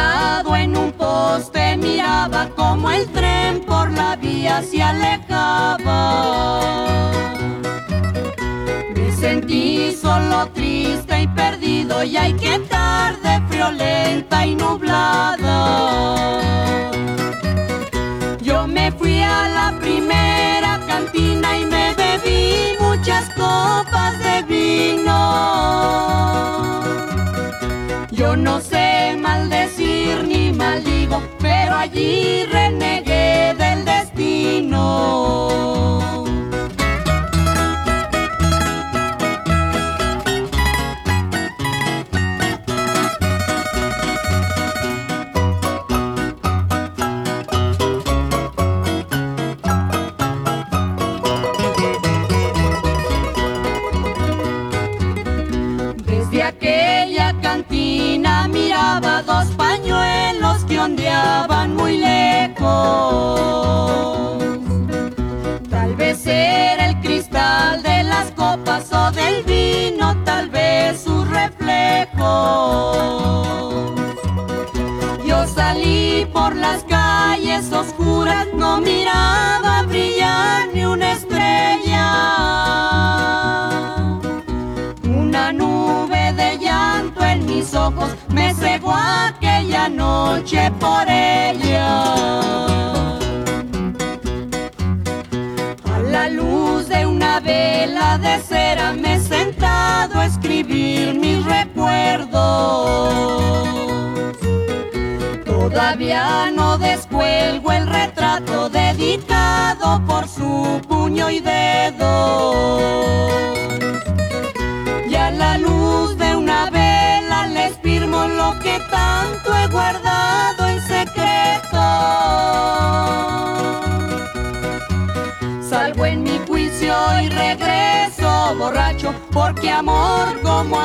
sentado en un poste miraba como el tren por la vía se alejaba. Me sentí solo, triste y perdido, y ay, qué tarde friolenta y nublada. Yo me fui a la primera cantina y me bebí muchas copas de vino. Yo no sé maldecir ni maldigo, pero allí renegué del destino. Desde aquella cantina miraba dos pañuelos que ondeaban muy lejos. Tal vez era el cristal de las copas o del vino, tal vez sus reflejos. Yo salí por las calles oscuras, no miraba brillar ni una estrella. Una nube de llanto en mis ojos me cegó aquella noche por ella. A la luz de una vela de cera me he sentado a escribir mis recuerdos. Todavía no descuelgo el retrato dedicado por su puño y dedo. Y a la luz de una vela les firmo lo que tanto he guardado en secreto. Salgo en mi juicio y regreso borracho, porque amor como